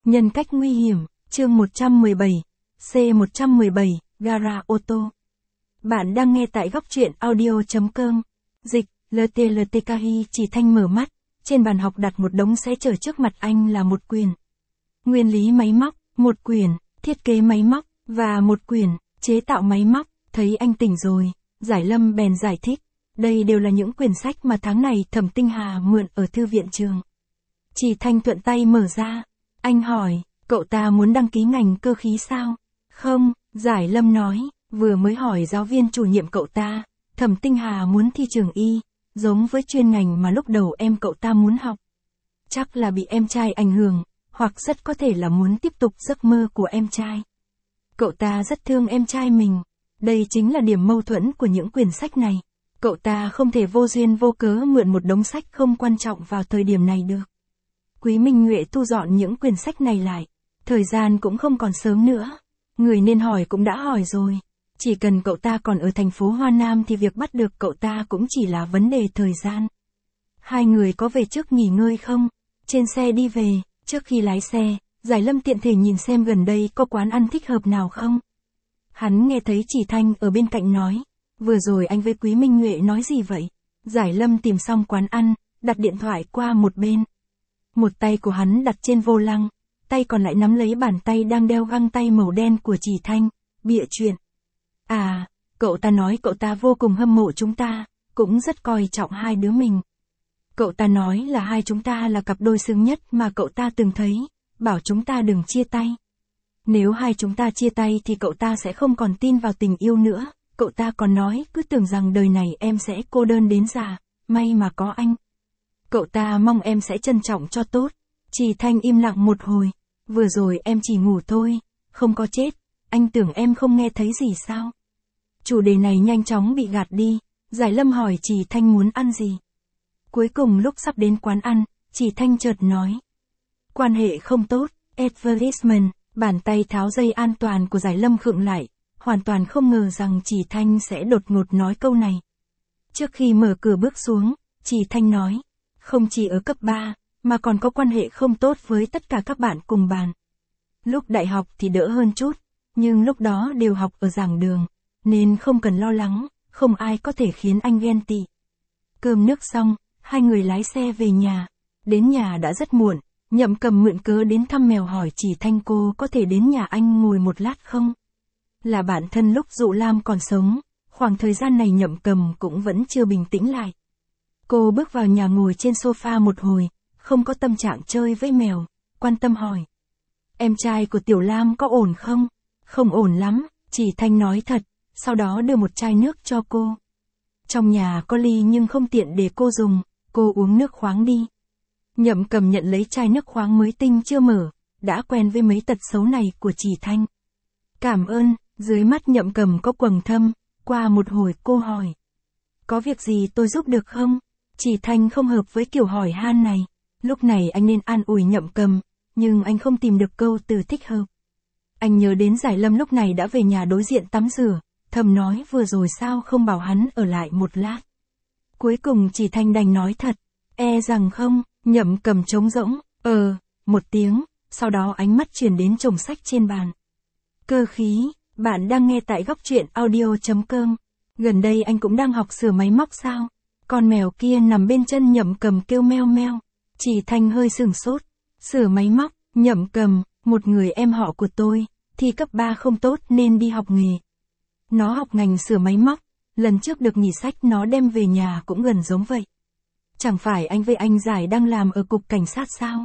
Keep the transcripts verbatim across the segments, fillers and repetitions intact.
Nhân cách nguy hiểm, chương một trăm mười bảy, C một trăm mười bảy, gara ô tô. Bạn đang nghe tại góc truyện audio chấm com. Dịch, lờ tê lờ tê ca hi Chỉ Thanh mở mắt, trên bàn học đặt một đống sẽ trở trước mặt anh là một quyển nguyên lý máy móc, một quyển thiết kế máy móc, và một quyển chế tạo máy móc. Thấy anh tỉnh rồi, Giải Lâm bèn giải thích, đây đều là những quyển sách mà tháng này Thẩm Tinh Hà mượn ở thư viện trường. Chỉ Thanh thuận tay mở ra. Anh hỏi, cậu ta muốn đăng ký ngành cơ khí sao? Không, Giải Lâm nói, vừa mới hỏi giáo viên chủ nhiệm cậu ta, Thẩm Tinh Hà muốn thi trường y, giống với chuyên ngành mà lúc đầu em cậu ta muốn học. Chắc là bị em trai ảnh hưởng, hoặc rất có thể là muốn tiếp tục giấc mơ của em trai. Cậu ta rất thương em trai mình. Đây chính là điểm mâu thuẫn của những quyển sách này. Cậu ta không thể vô duyên vô cớ mượn một đống sách không quan trọng vào thời điểm này được. Quý Minh Nhuệ thu dọn những quyển sách này lại. Thời gian cũng không còn sớm nữa. Người nên hỏi cũng đã hỏi rồi. Chỉ cần cậu ta còn ở thành phố Hoa Nam thì việc bắt được cậu ta cũng chỉ là vấn đề thời gian. Hai người có về trước nghỉ ngơi không? Trên xe đi về, trước khi lái xe, Giải Lâm tiện thể nhìn xem gần đây có quán ăn thích hợp nào không. Hắn nghe thấy Chỉ Thanh ở bên cạnh nói, vừa rồi anh với Quý Minh Nhuệ nói gì vậy? Giải Lâm tìm xong quán ăn, đặt điện thoại qua một bên. Một tay của hắn đặt trên vô lăng, tay còn lại nắm lấy bàn tay đang đeo găng tay màu đen của Chỉ Thanh, bịa chuyện. À, cậu ta nói cậu ta vô cùng hâm mộ chúng ta, cũng rất coi trọng hai đứa mình. Cậu ta nói là hai chúng ta là cặp đôi xứng nhất mà cậu ta từng thấy, bảo chúng ta đừng chia tay. Nếu hai chúng ta chia tay thì cậu ta sẽ không còn tin vào tình yêu nữa. Cậu ta còn nói cứ tưởng rằng đời này em sẽ cô đơn đến già, may mà có anh. Cậu ta mong em sẽ trân trọng cho tốt. Chỉ Thanh im lặng một hồi. Vừa rồi em chỉ ngủ thôi, không có chết. Anh tưởng em không nghe thấy gì sao? Chủ đề này nhanh chóng bị gạt đi. Giải Lâm hỏi Chỉ Thanh muốn ăn gì. Cuối cùng lúc sắp đến quán ăn, Chỉ Thanh chợt nói. Quan hệ không tốt, advertisement. Bàn tay tháo dây an toàn của Giải Lâm khựng lại, hoàn toàn không ngờ rằng Chỉ Thanh sẽ đột ngột nói câu này. Trước khi mở cửa bước xuống, Chỉ Thanh nói, không chỉ ở cấp ba, mà còn có quan hệ không tốt với tất cả các bạn cùng bàn. Lúc đại học thì đỡ hơn chút, nhưng lúc đó đều học ở giảng đường, nên không cần lo lắng, không ai có thể khiến anh ghen tị. Cơm nước xong, hai người lái xe về nhà. Đến nhà đã rất muộn. Nhậm Cầm mượn cớ đến thăm mèo hỏi Chỉ Thanh cô có thể đến nhà anh ngồi một lát không? Là bạn thân lúc Dụ Lam còn sống, khoảng thời gian này Nhậm Cầm cũng vẫn chưa bình tĩnh lại. Cô bước vào nhà ngồi trên sofa một hồi, không có tâm trạng chơi với mèo, quan tâm hỏi. Em trai của Tiểu Lam có ổn không? Không ổn lắm, Chỉ Thanh nói thật, sau đó đưa một chai nước cho cô. Trong nhà có ly nhưng không tiện để cô dùng, cô uống nước khoáng đi. Nhậm Cầm nhận lấy chai nước khoáng mới tinh chưa mở, đã quen với mấy tật xấu này của Chỉ Thanh. Cảm ơn, dưới mắt Nhậm Cầm có quầng thâm, qua một hồi cô hỏi. Có việc gì tôi giúp được không? Chỉ Thanh không hợp với kiểu hỏi han này. Lúc này anh nên an ủi Nhậm Cầm, nhưng anh không tìm được câu từ thích hợp. Anh nhớ đến Giải Lâm lúc này đã về nhà đối diện tắm rửa, thầm nói vừa rồi sao không bảo hắn ở lại một lát. Cuối cùng Chỉ Thanh đành nói thật, e rằng không. Nhậm Cầm trống rỗng, ờ, một tiếng, sau đó ánh mắt chuyển đến chồng sách trên bàn. Cơ khí, bạn đang nghe tại góc truyện audio chấm com. Gần đây anh cũng đang học sửa máy móc sao? Con mèo kia nằm bên chân Nhậm Cầm kêu meo meo. Chỉ Thanh hơi sửng sốt. Sửa máy móc, Nhậm Cầm, một người em họ của tôi, thi cấp ba không tốt nên đi học nghề. Nó học ngành sửa máy móc, lần trước được nghỉ sách nó đem về nhà cũng gần giống vậy. Chẳng phải anh với anh Giải đang làm ở cục cảnh sát sao?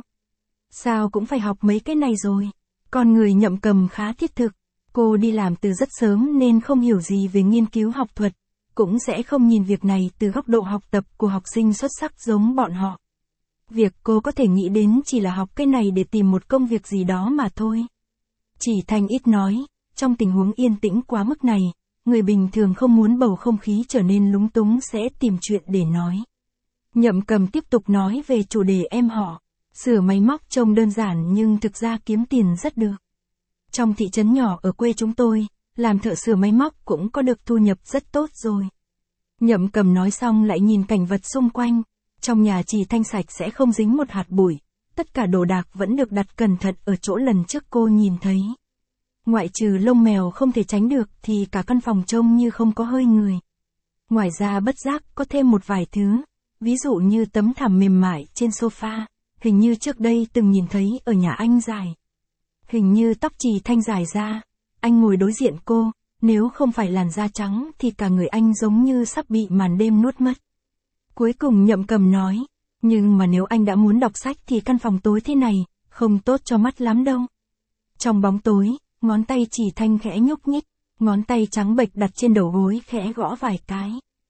Sao cũng phải học mấy cái này rồi. Con người Nhậm Cầm khá thiết thực. Cô đi làm từ rất sớm nên không hiểu gì về nghiên cứu học thuật. Cũng sẽ không nhìn việc này từ góc độ học tập của học sinh xuất sắc giống bọn họ. Việc cô có thể nghĩ đến chỉ là học cái này để tìm một công việc gì đó mà thôi. Chỉ Thanh ít nói, trong tình huống yên tĩnh quá mức này, người bình thường không muốn bầu không khí trở nên lúng túng sẽ tìm chuyện để nói. Nhậm Cầm tiếp tục nói về chủ đề em họ. Sửa máy móc trông đơn giản nhưng thực ra kiếm tiền rất được. Trong thị trấn nhỏ ở quê chúng tôi, làm thợ sửa máy móc cũng có được thu nhập rất tốt rồi. Nhậm Cầm nói xong lại nhìn cảnh vật xung quanh. Trong nhà Chỉ Thanh sạch sẽ không dính một hạt bụi. tất cả đồ đạc vẫn được đặt cẩn thận ở chỗ lần trước cô nhìn thấy. Ngoại trừ lông mèo không thể tránh được thì cả căn phòng trông như không có hơi người. Ngoài ra bất giác có thêm một vài thứ, ví dụ như tấm thảm mềm mại trên sofa, hình như trước đây từng nhìn thấy ở nhà anh dài. Hình như tóc Trì Thanh dài ra, anh ngồi đối diện cô, nếu không phải làn da trắng thì cả người anh giống như sắp bị màn đêm nuốt mất. Cuối cùng Nhậm Cầm nói, nhưng mà nếu anh đã muốn đọc sách thì căn phòng tối thế này, không tốt cho mắt lắm đâu. Trong bóng tối, ngón tay Trì Thanh khẽ nhúc nhích, ngón tay trắng bệch đặt trên đầu gối khẽ gõ vài cái.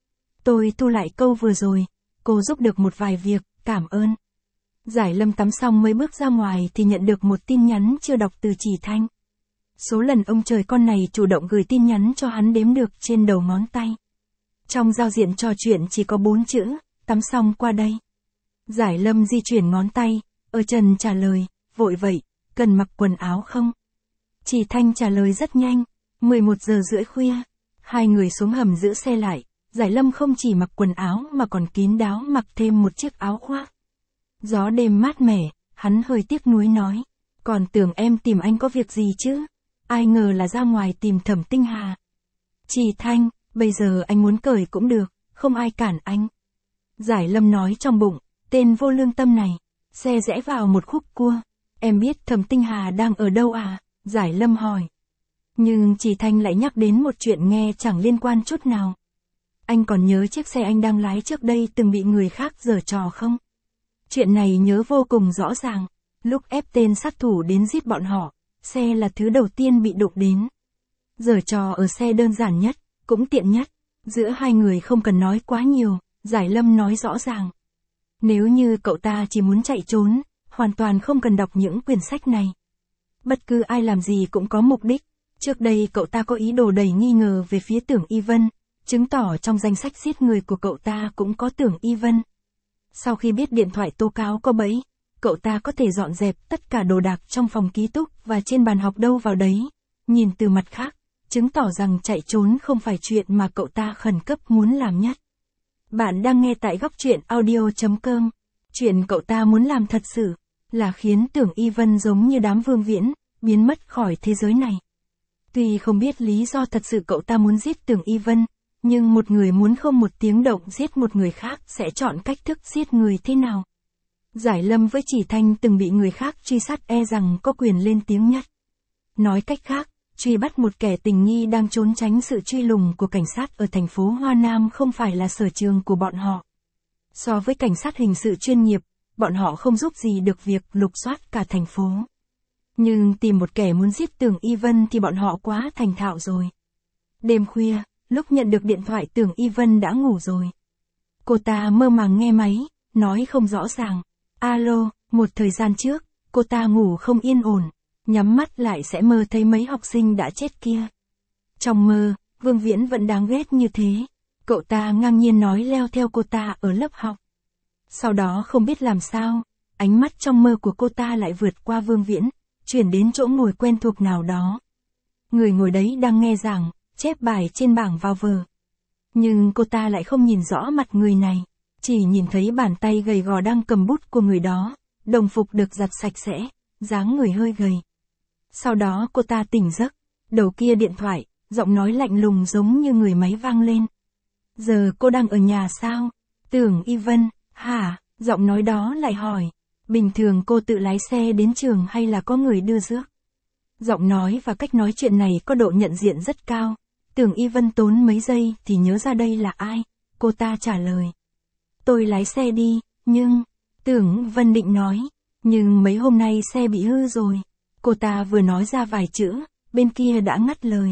Tôi thu lại câu vừa rồi, cô giúp được một vài việc, cảm ơn. Giải Lâm tắm xong mới bước ra ngoài thì nhận được một tin nhắn chưa đọc từ Trì Thanh. Số lần ông trời con này chủ động gửi tin nhắn cho hắn đếm được trên đầu ngón tay. Trong giao diện trò chuyện chỉ có bốn chữ, tắm xong qua đây. Giải Lâm di chuyển ngón tay, ở trần trả lời, vội vậy, cần mặc quần áo không? Trì Thanh trả lời rất nhanh, mười một giờ rưỡi khuya. Hai người xuống hầm giữ xe lại, Giải Lâm không chỉ mặc quần áo mà còn kín đáo mặc thêm một chiếc áo khoác. Gió đêm mát mẻ, hắn hơi tiếc nuối nói, còn tưởng em tìm anh có việc gì chứ, ai ngờ là ra ngoài tìm Thẩm Tinh Hà. Trì Thanh, bây giờ anh muốn cởi cũng được, không ai cản anh. Giải Lâm nói trong bụng, tên vô lương tâm này. Xe rẽ vào một khúc cua, em biết Thẩm Tinh Hà đang ở đâu à? Giải Lâm hỏi. Nhưng Trì Thanh lại nhắc đến một chuyện nghe chẳng liên quan chút nào. Anh còn nhớ chiếc xe anh đang lái trước đây từng bị người khác giở trò không? Chuyện này nhớ vô cùng rõ ràng, lúc ép tên sát thủ đến giết bọn họ, xe là thứ đầu tiên bị đụng đến. Giở trò ở xe đơn giản nhất, cũng tiện nhất, giữa hai người không cần nói quá nhiều, Giải Lâm nói rõ ràng. Nếu như cậu ta chỉ muốn chạy trốn, hoàn toàn không cần đọc những quyển sách này. Bất cứ ai làm gì cũng có mục đích, trước đây cậu ta có ý đồ đầy nghi ngờ về phía Tưởng Y Vân, chứng tỏ trong danh sách giết người của cậu ta cũng có Tưởng Y Vân. Sau khi biết điện thoại tố cáo có bẫy, cậu ta có thể dọn dẹp tất cả đồ đạc trong phòng ký túc và trên bàn học đâu vào đấy. Nhìn từ mặt khác, chứng tỏ rằng chạy trốn không phải chuyện mà cậu ta khẩn cấp muốn làm nhất. Bạn đang nghe tại góc truyện audio chấm com. Chuyện cậu ta muốn làm thật sự là khiến Tưởng Y Vân giống như đám Vương Viễn, biến mất khỏi thế giới này. Tuy không biết lý do thật sự cậu ta muốn giết Tưởng Y Vân, nhưng một người muốn không một tiếng động giết một người khác sẽ chọn cách thức giết người thế nào. Giải Lâm với Trì Thanh từng bị người khác truy sát e rằng có quyền lên tiếng nhất. Nói cách khác, truy bắt một kẻ tình nghi đang trốn tránh sự truy lùng của cảnh sát ở thành phố Hoa Nam không phải là sở trường của bọn họ. So với cảnh sát hình sự chuyên nghiệp, bọn họ không giúp gì được việc lục soát cả thành phố. Nhưng tìm một kẻ muốn giết Tưởng Y Vân thì bọn họ quá thành thạo rồi. Đêm khuya, lúc nhận được điện thoại Tưởng Y Vân đã ngủ rồi. Cô ta mơ màng nghe máy, nói không rõ ràng. Alo, một thời gian trước, cô ta ngủ không yên ổn, nhắm mắt lại sẽ mơ thấy mấy học sinh đã chết kia. Trong mơ, Vương Viễn vẫn đáng ghét như thế. Cậu ta ngang nhiên nói leo theo cô ta ở lớp học. Sau đó không biết làm sao, ánh mắt trong mơ của cô ta lại vượt qua Vương Viễn, chuyển đến chỗ ngồi quen thuộc nào đó. Người ngồi đấy đang nghe giảng, chép bài trên bảng vào vở. Nhưng cô ta lại không nhìn rõ mặt người này, chỉ nhìn thấy bàn tay gầy gò đang cầm bút của người đó, đồng phục được giặt sạch sẽ, dáng người hơi gầy. Sau đó cô ta tỉnh giấc, đầu kia điện thoại, giọng nói lạnh lùng giống như người máy vang lên. Giờ cô đang ở nhà sao? Tưởng Y Vân, hả? Giọng nói đó lại hỏi. Bình thường cô tự lái xe đến trường hay là có người đưa rước? Giọng nói và cách nói chuyện này có độ nhận diện rất cao. Tưởng Y Vân tốn mấy giây thì nhớ ra đây là ai. Cô ta trả lời. Tôi lái xe đi, nhưng... Tưởng Vân định nói. Nhưng mấy hôm nay xe bị hư rồi. Cô ta vừa nói ra vài chữ, bên kia đã ngắt lời.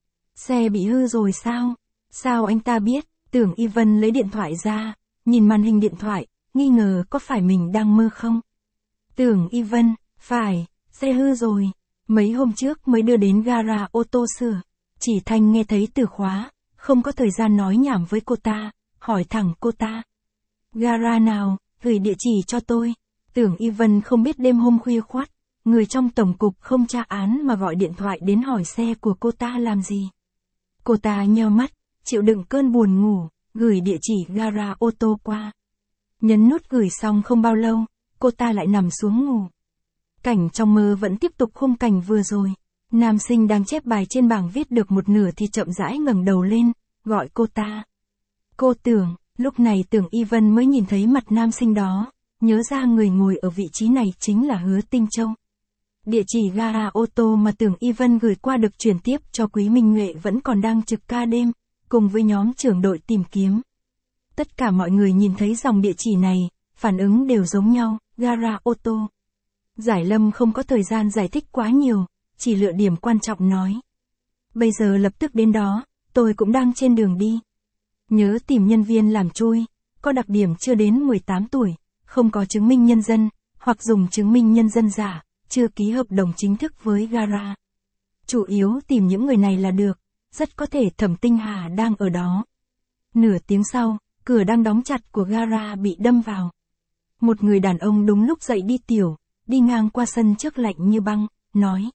Xe bị hư rồi sao? Sao anh ta biết? Tưởng Y Vân lấy điện thoại ra, nhìn màn hình điện thoại, nghi ngờ có phải mình đang mơ không? Tưởng Y Vân, phải, xe hư rồi. Mấy hôm trước mới đưa đến gara ô tô sửa. Chỉ Thanh nghe thấy từ khóa, không có thời gian nói nhảm với cô ta, hỏi thẳng cô ta. Gara nào, gửi địa chỉ cho tôi. Tưởng Y Vân không biết đêm hôm khuya khoắt, người trong tổng cục không tra án mà gọi điện thoại đến hỏi xe của cô ta làm gì. Cô ta nheo mắt, chịu đựng cơn buồn ngủ, gửi địa chỉ gara ô tô qua. Nhấn nút gửi xong không bao lâu, cô ta lại nằm xuống ngủ. Cảnh trong mơ vẫn tiếp tục khung cảnh vừa rồi. Nam sinh đang chép bài trên bảng viết được một nửa thì chậm rãi ngẩng đầu lên, gọi cô ta. Cô Tưởng, lúc này Tưởng Y Vân mới nhìn thấy mặt nam sinh đó, nhớ ra người ngồi ở vị trí này chính là Hứa Tinh Châu. Địa chỉ gara ô tô mà Tưởng Y Vân gửi qua được chuyển tiếp cho Quý Minh Nhuệ vẫn còn đang trực ca đêm, cùng với nhóm trưởng đội tìm kiếm. Tất cả mọi người nhìn thấy dòng địa chỉ này, phản ứng đều giống nhau, gara ô tô. Giải Lâm không có thời gian giải thích quá nhiều, chỉ lựa điểm quan trọng nói. Bây giờ lập tức đến đó, tôi cũng đang trên đường đi. Nhớ tìm nhân viên làm chui, có đặc điểm chưa đến mười tám tuổi, không có chứng minh nhân dân, hoặc dùng chứng minh nhân dân giả, chưa ký hợp đồng chính thức với gara. Chủ yếu tìm những người này là được, rất có thể Thẩm Tinh Hà đang ở đó. Nửa tiếng sau, cửa đang đóng chặt của gara bị đâm vào. Một người đàn ông đúng lúc dậy đi tiểu, đi ngang qua sân trước lạnh như băng, nói.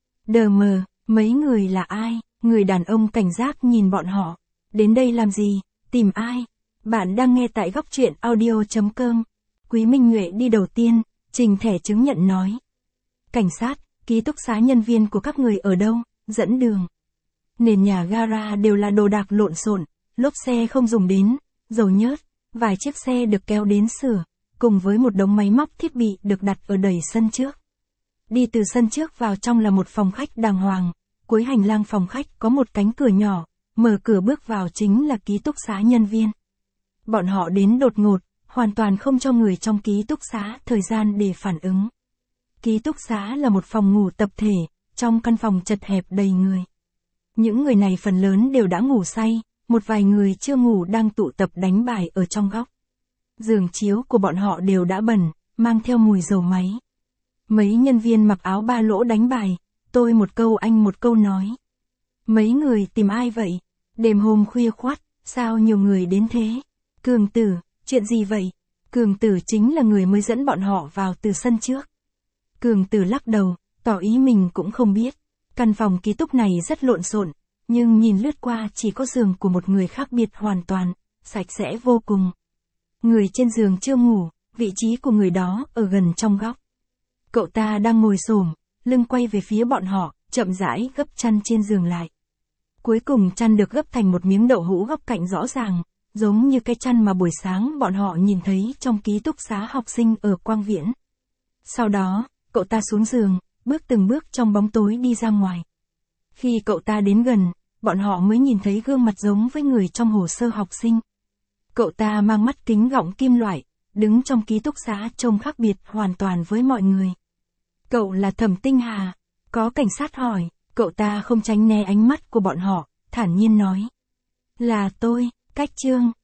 Đờ mờ, mấy người là ai? Người đàn ông cảnh giác nhìn bọn họ. Đến đây làm gì? Tìm ai? Bạn đang nghe tại góc truyện audio chấm com. Quý Minh Nhuệ đi đầu tiên, trình thẻ chứng nhận nói. Cảnh sát, ký túc xá nhân viên của các người ở đâu? Dẫn đường. Nền nhà gara đều là đồ đạc lộn xộn, lốp xe không dùng đến, dầu nhớt, vài chiếc xe được kéo đến sửa, cùng với một đống máy móc thiết bị được đặt ở đầy sân trước. Đi từ sân trước vào trong là một phòng khách đàng hoàng, cuối hành lang phòng khách có một cánh cửa nhỏ, mở cửa bước vào chính là ký túc xá nhân viên. Bọn họ đến đột ngột, hoàn toàn không cho người trong ký túc xá thời gian để phản ứng. Ký túc xá là một phòng ngủ tập thể, trong căn phòng chật hẹp đầy người. Những người này phần lớn đều đã ngủ say, một vài người chưa ngủ đang tụ tập đánh bài ở trong góc. Giường chiếu của bọn họ đều đã bẩn, mang theo mùi dầu máy. Mấy nhân viên mặc áo ba lỗ đánh bài, tôi một câu anh một câu nói. Mấy người tìm ai vậy? Đêm hôm khuya khoắt, sao nhiều người đến thế? Cường Tử, chuyện gì vậy? Cường Tử chính là người mới dẫn bọn họ vào từ sân trước. Cường Tử lắc đầu, tỏ ý mình cũng không biết. Căn phòng ký túc này rất lộn xộn, nhưng nhìn lướt qua chỉ có giường của một người khác biệt hoàn toàn, sạch sẽ vô cùng. Người trên giường chưa ngủ, vị trí của người đó ở gần trong góc. Cậu ta đang ngồi xổm, lưng quay về phía bọn họ, chậm rãi gấp chăn trên giường lại. Cuối cùng chăn được gấp thành một miếng đậu hũ góc cạnh rõ ràng, giống như cái chăn mà buổi sáng bọn họ nhìn thấy trong ký túc xá học sinh ở Quang Viễn. Sau đó, cậu ta xuống giường, bước từng bước trong bóng tối đi ra ngoài. Khi cậu ta đến gần, bọn họ mới nhìn thấy gương mặt giống với người trong hồ sơ học sinh. Cậu ta mang mắt kính gọng kim loại, đứng trong ký túc xá trông khác biệt hoàn toàn với mọi người. Cậu là Thẩm Tinh Hà? Có cảnh sát hỏi, cậu ta không tránh né ánh mắt của bọn họ, thản nhiên nói. Là tôi, Cách Trương.